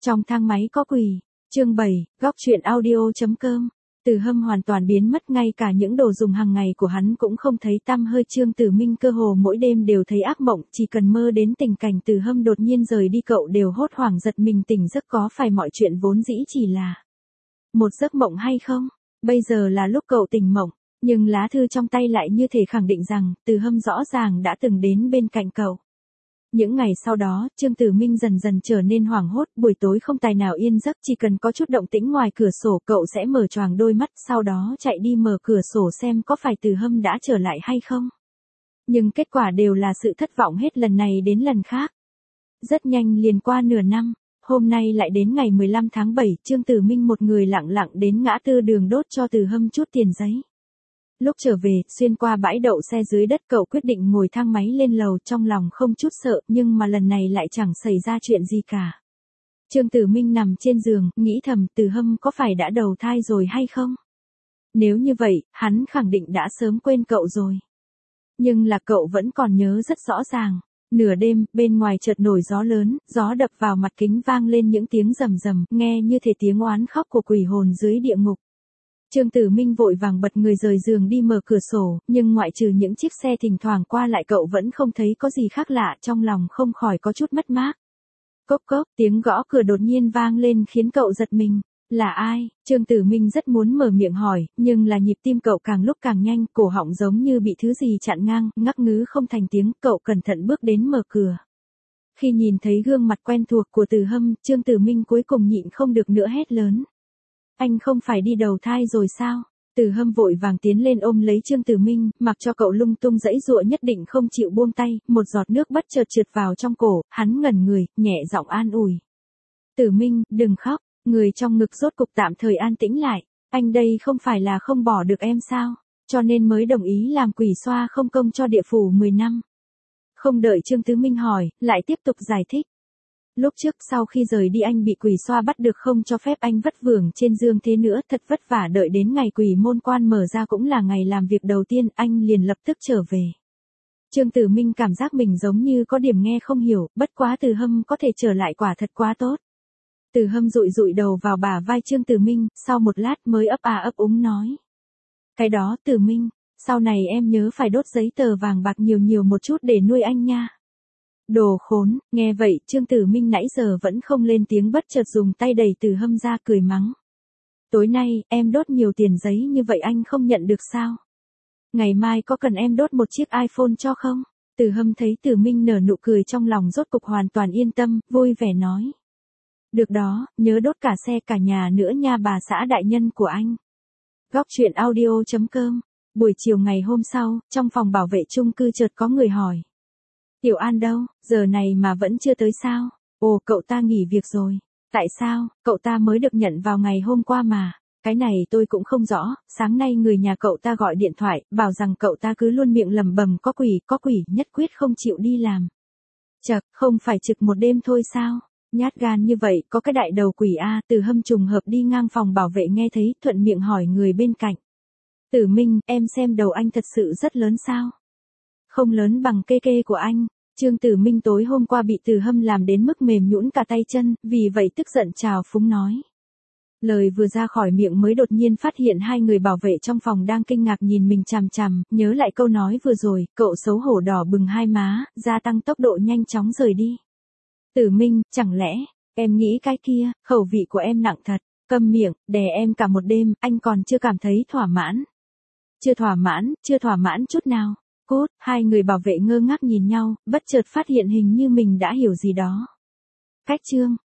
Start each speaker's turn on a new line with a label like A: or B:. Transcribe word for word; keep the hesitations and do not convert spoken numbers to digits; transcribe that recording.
A: Trong thang máy có quỷ. Chương bảy, góc truyện audio.com. Từ Hâm hoàn toàn biến mất, ngay cả những đồ dùng hàng ngày của hắn cũng không thấy tăm hơi. Trương Tử Minh cơ hồ mỗi đêm đều thấy ác mộng, chỉ cần mơ đến tình cảnh Từ Hâm đột nhiên rời đi cậu đều hốt hoảng giật mình tỉnh giấc. Có phải mọi chuyện vốn dĩ chỉ là một giấc mộng hay không? Bây giờ là lúc cậu tỉnh mộng, nhưng lá thư trong tay lại như thể khẳng định rằng Từ Hâm rõ ràng đã từng đến bên cạnh cậu. Những ngày sau đó, Trương Tử Minh dần dần trở nên hoảng hốt, buổi tối không tài nào yên giấc, chỉ cần có chút động tĩnh ngoài cửa sổ, cậu sẽ mở choàng đôi mắt, sau đó chạy đi mở cửa sổ xem có phải Từ Hâm đã trở lại hay không. Nhưng kết quả đều là sự thất vọng hết lần này đến lần khác. Rất nhanh liền qua nửa năm, hôm nay lại đến ngày mười lăm tháng bảy, Trương Tử Minh một người lặng lặng đến ngã tư đường đốt cho Từ Hâm chút tiền giấy. Lúc trở về, xuyên qua bãi đậu xe dưới đất, cậu quyết định ngồi thang máy lên lầu, trong lòng không chút sợ, nhưng mà lần này lại chẳng xảy ra chuyện gì cả. Trương Tử Minh nằm trên giường, nghĩ thầm Từ Hâm có phải đã đầu thai rồi hay không? Nếu như vậy, hắn khẳng định đã sớm quên cậu rồi. Nhưng là cậu vẫn còn nhớ rất rõ ràng. Nửa đêm, bên ngoài chợt nổi gió lớn, gió đập vào mặt kính vang lên những tiếng rầm rầm, nghe như thể tiếng oán khóc của quỷ hồn dưới địa ngục. Trương Tử Minh vội vàng bật người rời giường đi mở cửa sổ, nhưng ngoại trừ những chiếc xe thỉnh thoảng qua lại cậu vẫn không thấy có gì khác lạ, trong lòng không khỏi có chút mất mát. Cốc cốc, tiếng gõ cửa đột nhiên vang lên khiến cậu giật mình. Là ai? Trương Tử Minh rất muốn mở miệng hỏi, nhưng là nhịp tim cậu càng lúc càng nhanh, cổ họng giống như bị thứ gì chặn ngang, ngắc ngứ không thành tiếng, cậu cẩn thận bước đến mở cửa. Khi nhìn thấy gương mặt quen thuộc của Từ Hâm, Trương Tử Minh cuối cùng nhịn không được nữa hét lớn. Anh không phải đi đầu thai rồi sao? Từ Hâm vội vàng tiến lên ôm lấy Trương Tử Minh, mặc cho cậu lung tung giãy giụa nhất định không chịu buông tay, một giọt nước bất chợt trượt vào trong cổ, hắn ngẩn người, nhẹ giọng an ủi. Tử Minh, đừng khóc, người trong ngực rốt cục tạm thời an tĩnh lại, anh đây không phải là không bỏ được em sao, cho nên mới đồng ý làm quỷ xoa không công cho địa phủ mười năm. Không đợi Trương Tử Minh hỏi, lại tiếp tục giải thích. Lúc trước sau khi rời đi anh bị quỷ xoa bắt được, không cho phép anh vất vưởng trên dương thế nữa, thật vất vả đợi đến ngày quỷ môn quan mở ra cũng là ngày làm việc đầu tiên, anh liền lập tức trở về. Trương Tử Minh cảm giác mình giống như có điểm nghe không hiểu, bất quá Từ Hâm có thể trở lại quả thật quá tốt. Từ Hâm dụi dụi đầu vào bả vai Trương Tử Minh, sau một lát mới ấp à ấp úng nói. Cái đó Tử Minh, sau này em nhớ phải đốt giấy tờ vàng bạc nhiều nhiều một chút để nuôi anh nha. Đồ khốn, nghe vậy Trương Tử Minh nãy giờ vẫn không lên tiếng, bất chợt dùng tay đẩy Từ Hâm ra cười mắng. Tối nay, em đốt nhiều tiền giấy như vậy anh không nhận được sao? Ngày mai có cần em đốt một chiếc iPhone cho không? Từ Hâm thấy Tử Minh nở nụ cười trong lòng rốt cục hoàn toàn yên tâm, vui vẻ nói. Được đó, nhớ đốt cả xe cả nhà nữa nha bà xã đại nhân của anh. Góc truyện audio.com. Buổi chiều ngày hôm sau, trong phòng bảo vệ chung cư chợt có người hỏi. Tiểu An đâu, giờ này mà vẫn chưa tới sao? Ồ, cậu ta nghỉ việc rồi. Tại sao? Cậu ta mới được nhận vào ngày hôm qua mà. Cái này tôi cũng không rõ, sáng nay người nhà cậu ta gọi điện thoại, bảo rằng cậu ta cứ luôn miệng lẩm bẩm có quỷ, có quỷ, nhất quyết không chịu đi làm. Chậc, không phải trực một đêm thôi sao? Nhát gan như vậy, có cái đại đầu quỷ a. Từ Hâm trùng hợp đi ngang phòng bảo vệ nghe thấy, thuận miệng hỏi người bên cạnh. Tử Minh, em xem đầu anh thật sự rất lớn sao? Không lớn bằng kê kê của anh. Trương Tử Minh tối hôm qua bị Từ Hâm làm đến mức mềm nhũn cả tay chân, vì vậy tức giận trào phúng nói. Lời vừa ra khỏi miệng mới đột nhiên phát hiện hai người bảo vệ trong phòng đang kinh ngạc nhìn mình chằm chằm, nhớ lại câu nói vừa rồi, cậu xấu hổ đỏ bừng hai má, gia tăng tốc độ nhanh chóng rời đi. Tử Minh, chẳng lẽ, em nghĩ cái kia, khẩu vị của em nặng thật, câm miệng, đè em cả một đêm, anh còn chưa cảm thấy thỏa mãn. Chưa thỏa mãn, chưa thỏa mãn chút nào. Cốt, hai người bảo vệ ngơ ngác nhìn nhau, bất chợt phát hiện hình như mình đã hiểu gì đó. Cách chương,